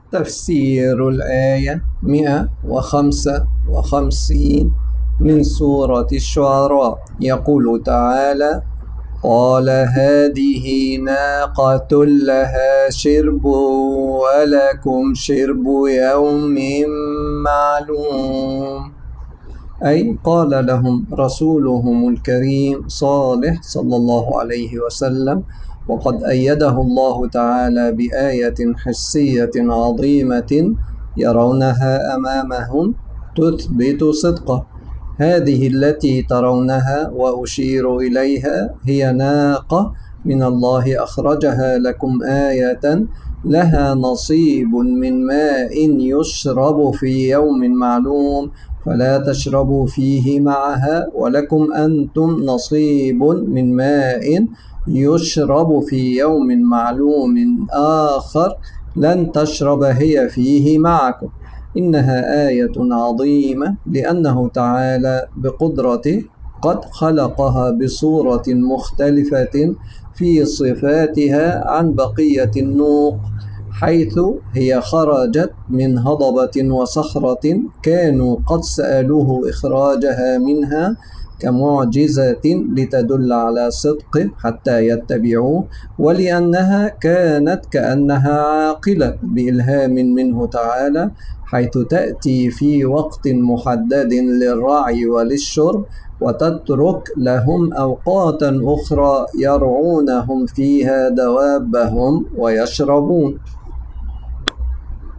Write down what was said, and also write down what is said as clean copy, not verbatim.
تفسير الآية 155 من سورة الشعراء. يقول تعالى: قال هذه ناقة لها شرب ولكم شرب يوم معلوم. أي قال لهم رسولهم الكريم صالح صلى الله عليه وسلم، وقد أيده الله تعالى بآية حسية عظيمة يرونها أمامهم تثبت صدقه. هذه التي ترونها وأشير إليها هي ناقة من الله أخرجها لكم آية لها نصيب من ماء يشرب في يوم معلوم، فلا تشربوا فيه معها، ولكم أنتم نصيب من ماء يشرب في يوم معلوم آخر لن تشرب هي فيه معكم. إنها آية عظيمة، لأنه تعالى بقدرته قد خلقها بصورة مختلفة في صفاتها عن بقية النوق، حيث هي خرجت من هضبة وصخرة كانوا قد سألوه إخراجها منها كمعجزة لتدل على صدقه حتى يتبعوه، ولأنها كانت كأنها عاقلة بإلهام منه تعالى، حيث تأتي في وقت محدد للرعي وللشرب، وتترك لهم أوقاتا أخرى يرعونهم فيها دوابهم ويشربون.